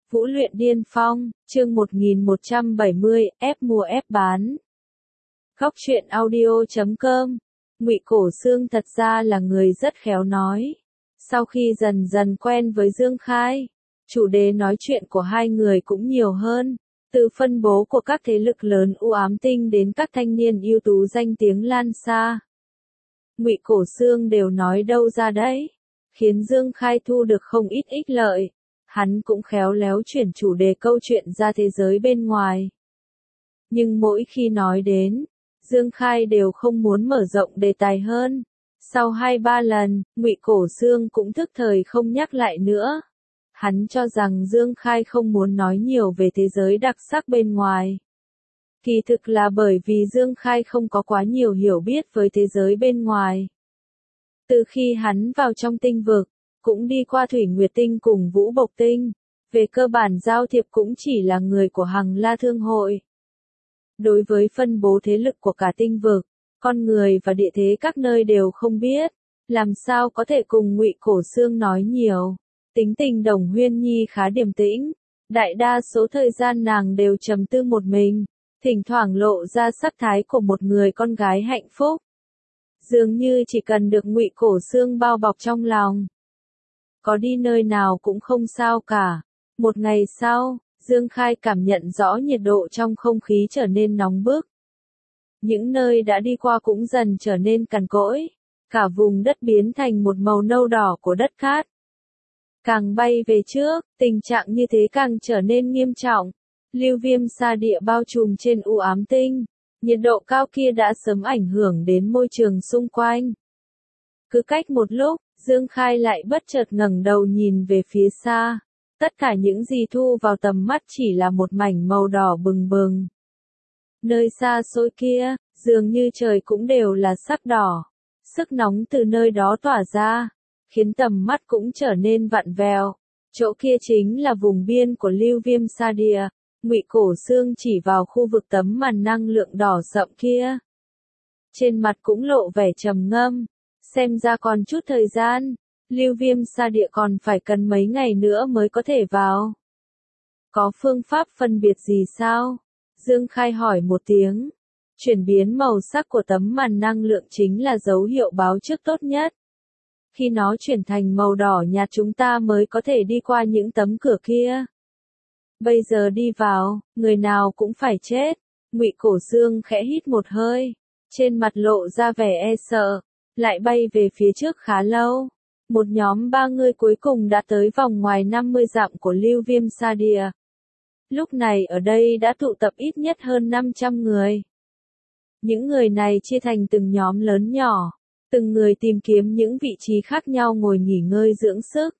Vũ luyện điên phong, chương 1170, ép mua ép bán. Góc truyện audio.com. Ngụy Cổ Xương thật ra là người rất khéo nói. Sau khi dần dần quen với Dương Khai, chủ đề nói chuyện của hai người cũng nhiều hơn, từ phân bố của các thế lực lớn u ám tinh đến các thanh niên ưu tú danh tiếng lan xa. Ngụy Cổ Xương đều nói đâu ra đấy, khiến Dương Khai thu được không ít ích lợi. Hắn cũng khéo léo chuyển chủ đề câu chuyện ra thế giới bên ngoài. Nhưng mỗi khi nói đến, Dương Khai đều không muốn mở rộng đề tài hơn. Sau 2-3 lần, Ngụy Cổ Xương cũng thức thời không nhắc lại nữa. Hắn cho rằng Dương Khai không muốn nói nhiều về thế giới đặc sắc bên ngoài. Kỳ thực là bởi vì Dương Khai không có quá nhiều hiểu biết với thế giới bên ngoài. Từ khi hắn vào trong tinh vực, cũng đi qua Thủy Nguyệt Tinh cùng Vũ Bộc Tinh, về cơ bản giao thiệp cũng chỉ là người của Hằng La Thương Hội. Đối với phân bố thế lực của cả tinh vực, con người và địa thế các nơi đều không biết, làm sao có thể cùng Ngụy Cổ Xương nói nhiều. Tính tình Đồng Huyên Nhi khá điềm tĩnh, đại đa số thời gian nàng đều trầm tư một mình, thỉnh thoảng lộ ra sắc thái của một người con gái hạnh phúc. Dường như chỉ cần được Ngụy Cổ Xương bao bọc trong lòng, có đi nơi nào cũng không sao cả. Một ngày sau, Dương Khai cảm nhận rõ nhiệt độ trong không khí trở nên nóng bức. Những nơi đã đi qua cũng dần trở nên cằn cỗi, cả vùng đất biến thành một màu nâu đỏ của đất cát. Càng bay về trước, tình trạng như thế càng trở nên nghiêm trọng. Lưu viêm sa địa bao trùm trên u ám tinh, nhiệt độ cao kia đã sớm ảnh hưởng đến môi trường xung quanh. Cứ cách một lúc, Dương Khai lại bất chợt ngẩng đầu nhìn về phía xa. Tất cả những gì thu vào tầm mắt chỉ là một mảnh màu đỏ bừng bừng. Nơi xa xôi kia, dường như trời cũng đều là sắc đỏ. Sức nóng từ nơi đó tỏa ra, khiến tầm mắt cũng trở nên vặn vẹo. Chỗ kia chính là vùng biên của Lưu Viêm Sa Địa. Ngụy Cổ Xương chỉ vào khu vực tấm màn năng lượng đỏ sậm kia. Trên mặt cũng lộ vẻ trầm ngâm. Xem ra còn chút thời gian, Lưu Viêm Sa Địa còn phải cần mấy ngày nữa mới có thể vào. Có phương pháp phân biệt gì sao? Dương Khai hỏi một tiếng. Chuyển biến màu sắc của tấm màn năng lượng chính là dấu hiệu báo trước tốt nhất. Khi nó chuyển thành màu đỏ nhạt chúng ta mới có thể đi qua những tấm cửa kia. Bây giờ đi vào, người nào cũng phải chết. Ngụy Cổ Xương khẽ hít một hơi, trên mặt lộ ra vẻ e sợ, lại bay về phía trước khá lâu. Một nhóm 3 người cuối cùng đã tới vòng ngoài 50 dặm của Lưu Viêm Sa Địa. Lúc này ở đây đã tụ tập ít nhất hơn 500 người. Những người này chia thành từng nhóm lớn nhỏ, từng người tìm kiếm những vị trí khác nhau ngồi nghỉ ngơi dưỡng sức.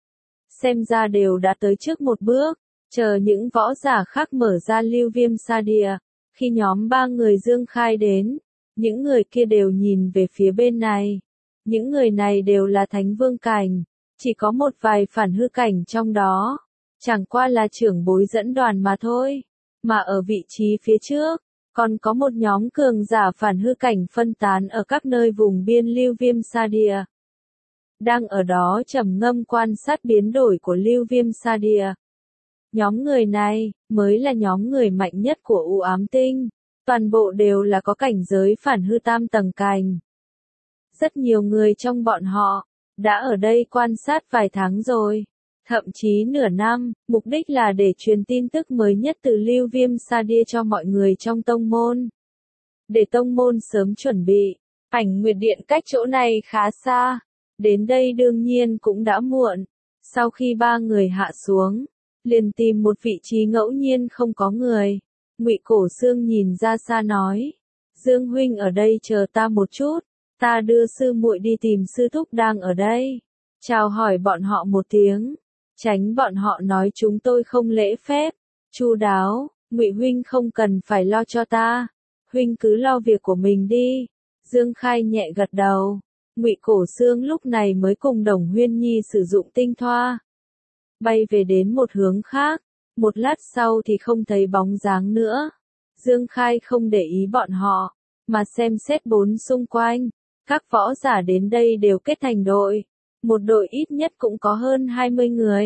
Xem ra đều đã tới trước một bước, chờ những võ giả khác mở ra Lưu Viêm Sa Địa. Khi nhóm 3 người Dương Khai đến, những người kia đều nhìn về phía bên này. Những người này đều là Thánh Vương cảnh, chỉ có một vài phản hư cảnh trong đó. Chẳng qua là trưởng bối dẫn đoàn mà thôi. Mà ở vị trí phía trước, còn có một nhóm cường giả phản hư cảnh phân tán ở các nơi vùng biên Lưu Viêm Sa Địa. Đang ở đó trầm ngâm quan sát biến đổi của Lưu Viêm Sa Địa. Nhóm người này, mới là nhóm người mạnh nhất của u ám tinh. Toàn bộ đều là có cảnh giới phản hư tam tầng cảnh. Rất nhiều người trong bọn họ, đã ở đây quan sát vài tháng rồi. Thậm chí nửa năm, mục đích là để truyền tin tức mới nhất từ Lưu Viêm Sa Địa cho mọi người trong tông môn. Để tông môn sớm chuẩn bị, Ảnh Nguyệt Điện cách chỗ này khá xa. Đến đây đương nhiên cũng đã muộn. Sau khi 3 người hạ xuống, liền tìm một vị trí ngẫu nhiên không có người. Ngụy Cổ Xương nhìn ra xa nói. Dương huynh ở đây chờ ta một chút. Ta đưa sư muội đi tìm sư thúc đang ở đây. Chào hỏi bọn họ một tiếng. Tránh bọn họ nói chúng tôi không lễ phép. Chu đáo, Ngụy huynh không cần phải lo cho ta. Huynh cứ lo việc của mình đi. Dương Khai nhẹ gật đầu. Ngụy Cổ Xương lúc này mới cùng Đồng Huyên Nhi sử dụng tinh thoa. Bay về đến một hướng khác. Một lát sau thì không thấy bóng dáng nữa. Dương Khai không để ý bọn họ, mà xem xét bốn xung quanh. Các võ giả đến đây đều kết thành đội. Một đội ít nhất cũng có hơn 20 người.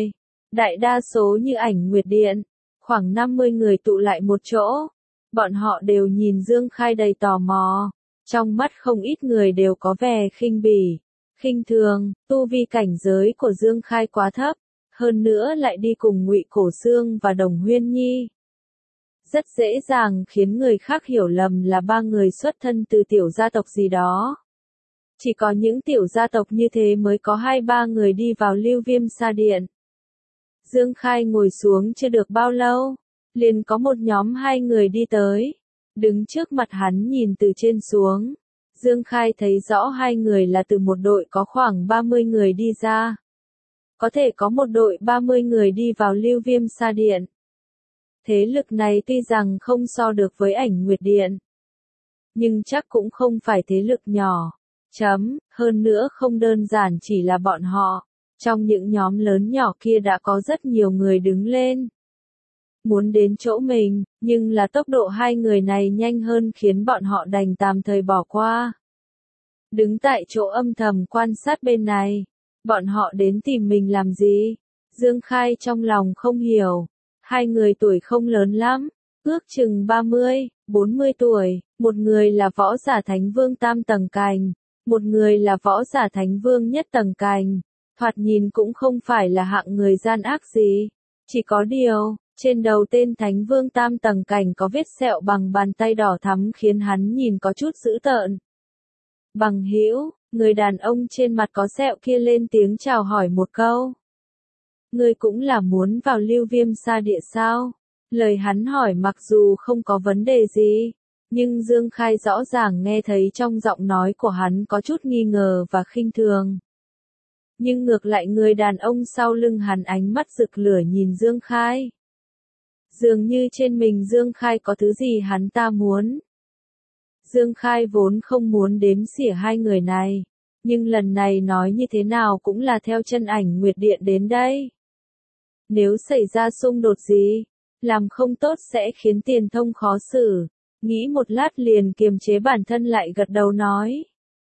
Đại đa số như Ảnh Nguyệt Điện, khoảng 50 người tụ lại một chỗ. Bọn họ đều nhìn Dương Khai đầy tò mò. Trong mắt không ít người đều có vẻ khinh bỉ, khinh thường, tu vi cảnh giới của Dương Khai quá thấp, hơn nữa lại đi cùng Ngụy Cổ Xương và Đồng Huyên Nhi. Rất dễ dàng khiến người khác hiểu lầm là ba người xuất thân từ tiểu gia tộc gì đó. Chỉ có những tiểu gia tộc như thế mới có 2-3 người đi vào Lưu Viêm Sa Điện. Dương Khai ngồi xuống chưa được bao lâu, liền có một nhóm 2 người đi tới. Đứng trước mặt hắn nhìn từ trên xuống. Dương Khai thấy rõ 2 người là từ một đội có khoảng 30 người đi ra. Có thể có một đội 30 người đi vào Lưu Viêm Sa Điện. Thế lực này tuy rằng không so được với Ảnh Nguyệt Điện, nhưng chắc cũng không phải thế lực nhỏ. Hơn nữa không đơn giản chỉ là bọn họ. Trong những nhóm lớn nhỏ kia đã có rất nhiều người đứng lên. Muốn đến chỗ mình, nhưng là tốc độ 2 người này nhanh hơn khiến bọn họ đành tạm thời bỏ qua. Đứng tại chỗ âm thầm quan sát bên này. Bọn họ đến tìm mình làm gì? Dương Khai trong lòng không hiểu. 2 người tuổi không lớn lắm, ước chừng 30-40 tuổi, một người là võ giả Thánh Vương tam tầng cành, một người là võ giả Thánh Vương nhất tầng cành, thoạt nhìn cũng không phải là hạng người gian ác gì, chỉ có điều, trên đầu tên Thánh Vương tam tầng cành có vết sẹo bằng bàn tay đỏ thắm khiến hắn nhìn có chút dữ tợn. Bằng hữu, người đàn ông trên mặt có sẹo kia lên tiếng chào hỏi một câu. Ngươi cũng là muốn vào Lưu Viêm Sa Địa sao? Lời hắn hỏi mặc dù không có vấn đề gì, nhưng Dương Khai rõ ràng nghe thấy trong giọng nói của hắn có chút nghi ngờ và khinh thường. Nhưng ngược lại người đàn ông sau lưng hắn ánh mắt rực lửa nhìn Dương Khai. Dường như trên mình Dương Khai có thứ gì hắn ta muốn. Dương Khai vốn không muốn đếm xỉa 2 người này, nhưng lần này nói như thế nào cũng là theo chân Ảnh Nguyệt Điện đến đây. Nếu xảy ra xung đột gì, làm không tốt sẽ khiến Tiền Thông khó xử. Nghĩ một lát liền kiềm chế bản thân lại gật đầu nói.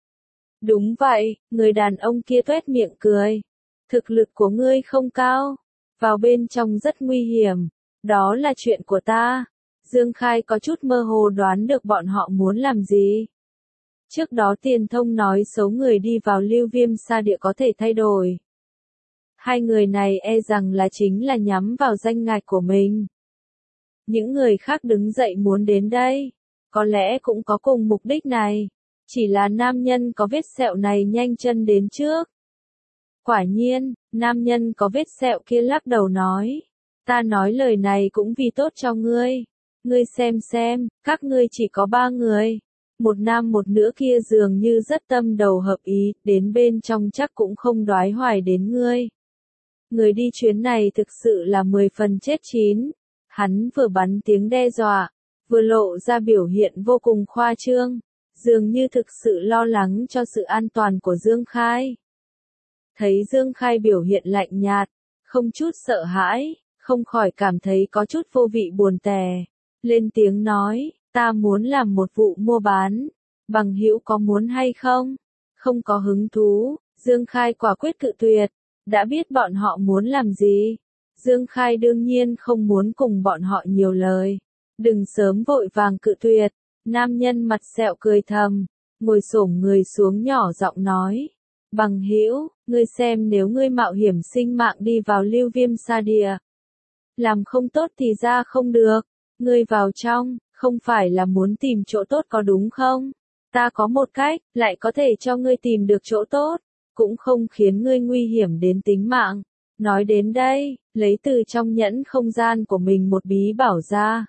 Đúng vậy, người đàn ông kia tuét miệng cười. Thực lực của ngươi không cao, vào bên trong rất nguy hiểm, đó là chuyện của ta. Dương Khai có chút mơ hồ đoán được bọn họ muốn làm gì. Trước đó Tiền Thông nói số người đi vào Lưu Viêm Sa Địa có thể thay đổi. 2 người này e rằng là chính là nhắm vào danh ngạch của mình. Những người khác đứng dậy muốn đến đây, có lẽ cũng có cùng mục đích này. Chỉ là nam nhân có vết sẹo này nhanh chân đến trước. Quả nhiên, nam nhân có vết sẹo kia lắc đầu nói. Ta nói lời này cũng vì tốt cho ngươi. Ngươi xem, các ngươi chỉ có 3 người. Một nam một nữ kia dường như rất tâm đầu hợp ý, đến bên trong chắc cũng không đoái hoài đến ngươi. Người đi chuyến này thực sự là 10 phần chết chín. Hắn vừa bắn tiếng đe dọa, vừa lộ ra biểu hiện vô cùng khoa trương, dường như thực sự lo lắng cho sự an toàn của Dương Khai. Thấy Dương Khai biểu hiện lạnh nhạt, không chút sợ hãi, không khỏi cảm thấy có chút vô vị buồn tẻ. Lên tiếng nói, ta muốn làm một vụ mua bán, bằng hữu có muốn hay không? Không có hứng thú, Dương Khai quả quyết cự tuyệt, đã biết bọn họ muốn làm gì. Dương Khai đương nhiên không muốn cùng bọn họ nhiều lời. Đừng sớm vội vàng cự tuyệt. Nam nhân mặt sẹo cười thầm, ngồi xổm người xuống nhỏ giọng nói. Bằng hữu, ngươi xem nếu ngươi mạo hiểm sinh mạng đi vào Lưu Viêm Sa Địa. Làm không tốt thì ra không được. Ngươi vào trong, không phải là muốn tìm chỗ tốt có đúng không? Ta có một cách, lại có thể cho ngươi tìm được chỗ tốt, cũng không khiến ngươi nguy hiểm đến tính mạng. Nói đến đây, lấy từ trong nhẫn không gian của mình một bí bảo ra.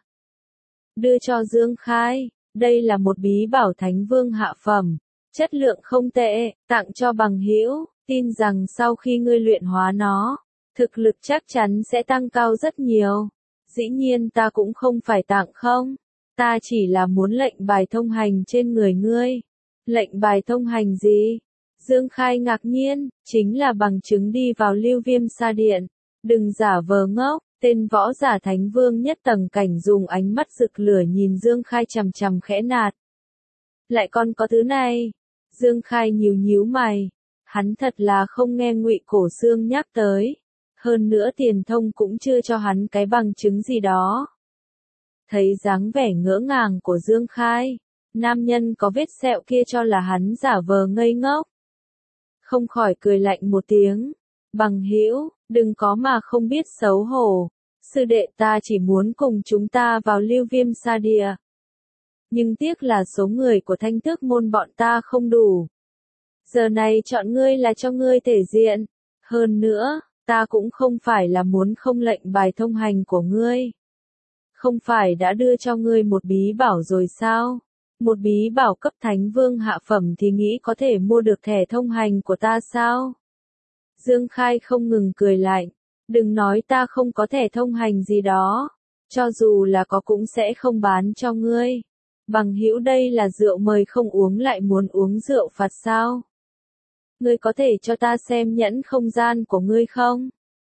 Đưa cho Dương Khai, đây là một bí bảo Thánh Vương hạ phẩm, chất lượng không tệ, tặng cho bằng hữu, tin rằng sau khi ngươi luyện hóa nó, thực lực chắc chắn sẽ tăng cao rất nhiều. Dĩ nhiên ta cũng không phải tặng không, ta chỉ là muốn lệnh bài thông hành trên người ngươi. Lệnh bài thông hành gì? Dương Khai ngạc nhiên, chính là bằng chứng đi vào Lưu Viêm Sa Điện. Đừng giả vờ ngốc, tên võ giả Thánh Vương nhất tầng cảnh dùng ánh mắt rực lửa nhìn Dương Khai chằm chằm khẽ nạt. Lại còn có thứ này. Dương Khai nhíu nhíu mày, hắn thật là không nghe Ngụy Cổ Xương nhắc tới. hơn nữa tiền thông cũng chưa cho hắn cái bằng chứng gì đó. Thấy dáng vẻ ngỡ ngàng của Dương Khai, nam nhân có vết sẹo kia cho là hắn giả vờ ngây ngốc. Không khỏi cười lạnh một tiếng, bằng hữu, đừng có mà không biết xấu hổ, sư đệ ta chỉ muốn cùng chúng ta vào Lưu Viêm Sa Địa. Nhưng tiếc là số người của Thanh Tước môn bọn ta không đủ. Giờ này chọn ngươi là cho ngươi thể diện, hơn nữa, ta cũng không phải là muốn không lệnh bài thông hành của ngươi. Không phải đã đưa cho ngươi một bí bảo rồi sao? Một bí bảo cấp thánh vương hạ phẩm thì nghĩ có thể mua được thẻ thông hành của ta sao? Dương Khai không ngừng cười lạnh, đừng nói ta không có thẻ thông hành gì đó, cho dù là có cũng sẽ không bán cho ngươi. Bằng hữu đây là rượu mời không uống lại muốn uống rượu phạt sao? Ngươi có thể cho ta xem nhẫn không gian của ngươi không?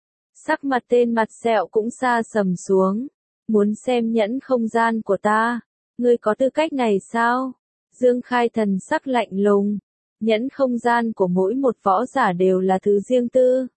Sắc mặt tên mặt sẹo cũng xa sầm xuống, muốn xem nhẫn không gian của ta, ngươi có tư cách này sao? Dương Khai thần sắc lạnh lùng, nhẫn không gian của mỗi một võ giả đều là thứ riêng tư.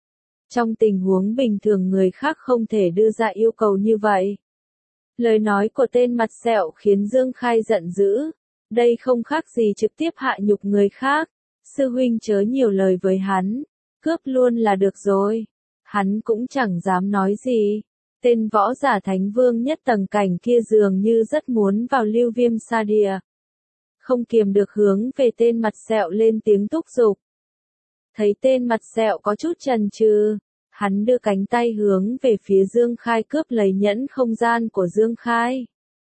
Trong tình huống bình thường người khác không thể đưa ra yêu cầu như vậy. Lời nói của tên mặt sẹo khiến Dương Khai giận dữ, đây không khác gì trực tiếp hạ nhục người khác, sư huynh chớ nhiều lời với hắn, cướp luôn là được rồi. Hắn cũng chẳng dám nói gì. Tên võ giả thánh vương nhất tầng cảnh kia dường như rất muốn vào Lưu Viêm Sa Địa. Không kiềm được hướng về tên mặt sẹo lên tiếng thúc giục. Thấy tên mặt sẹo có chút chần chừ, hắn đưa cánh tay hướng về phía Dương Khai cướp lấy nhẫn không gian của Dương Khai.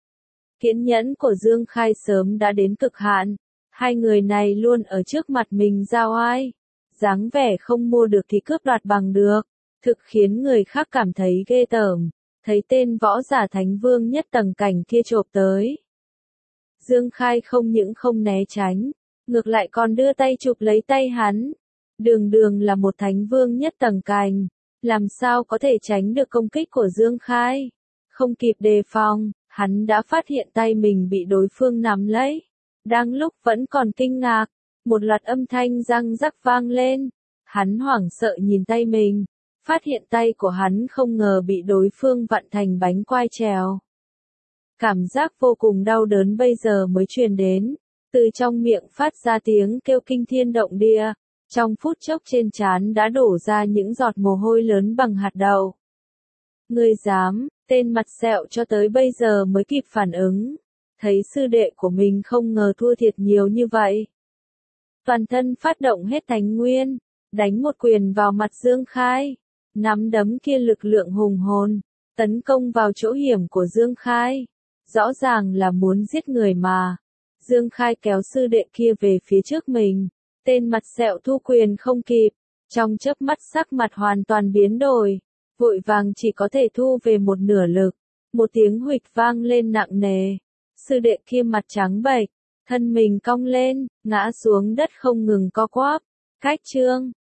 Kiên nhẫn của Dương Khai sớm đã đến cực hạn, hai người này luôn ở trước mặt mình giao oai, dáng vẻ không mua được thì cướp đoạt bằng được. Thực khiến người khác cảm thấy ghê tởm, thấy tên võ giả thánh vương nhất tầng cảnh kia chộp tới. Dương Khai không những không né tránh, ngược lại còn đưa tay chụp lấy tay hắn. Đường đường là một thánh vương nhất tầng cảnh, làm sao có thể tránh được công kích của Dương Khai. Không kịp đề phòng, hắn đã phát hiện tay mình bị đối phương nắm lấy. Đang lúc vẫn còn kinh ngạc, một loạt âm thanh răng rắc vang lên. Hắn hoảng sợ nhìn tay mình. Phát hiện tay của hắn không ngờ bị đối phương vặn thành bánh quai trèo. Cảm giác vô cùng đau đớn bây giờ mới truyền đến, từ trong miệng phát ra tiếng kêu kinh thiên động địa, trong phút chốc trên trán đã đổ ra những giọt mồ hôi lớn bằng hạt đậu. Ngươi dám, tên mặt sẹo cho tới bây giờ mới kịp phản ứng, thấy sư đệ của mình không ngờ thua thiệt nhiều như vậy. Toàn thân phát động hết thánh nguyên, đánh một quyền vào mặt Dương Khai. Nắm đấm kia lực lượng hùng hồn, tấn công vào chỗ hiểm của Dương Khai. Rõ ràng là muốn giết người mà. Dương Khai kéo sư đệ kia về phía trước mình. Tên mặt sẹo thu quyền không kịp. Trong chớp mắt sắc mặt hoàn toàn biến đổi. Vội vàng chỉ có thể thu về một nửa lực. Một tiếng huỵch vang lên nặng nề. Sư đệ kia mặt trắng bệch, thân mình cong lên, ngã xuống đất không ngừng co quắp. Cách chương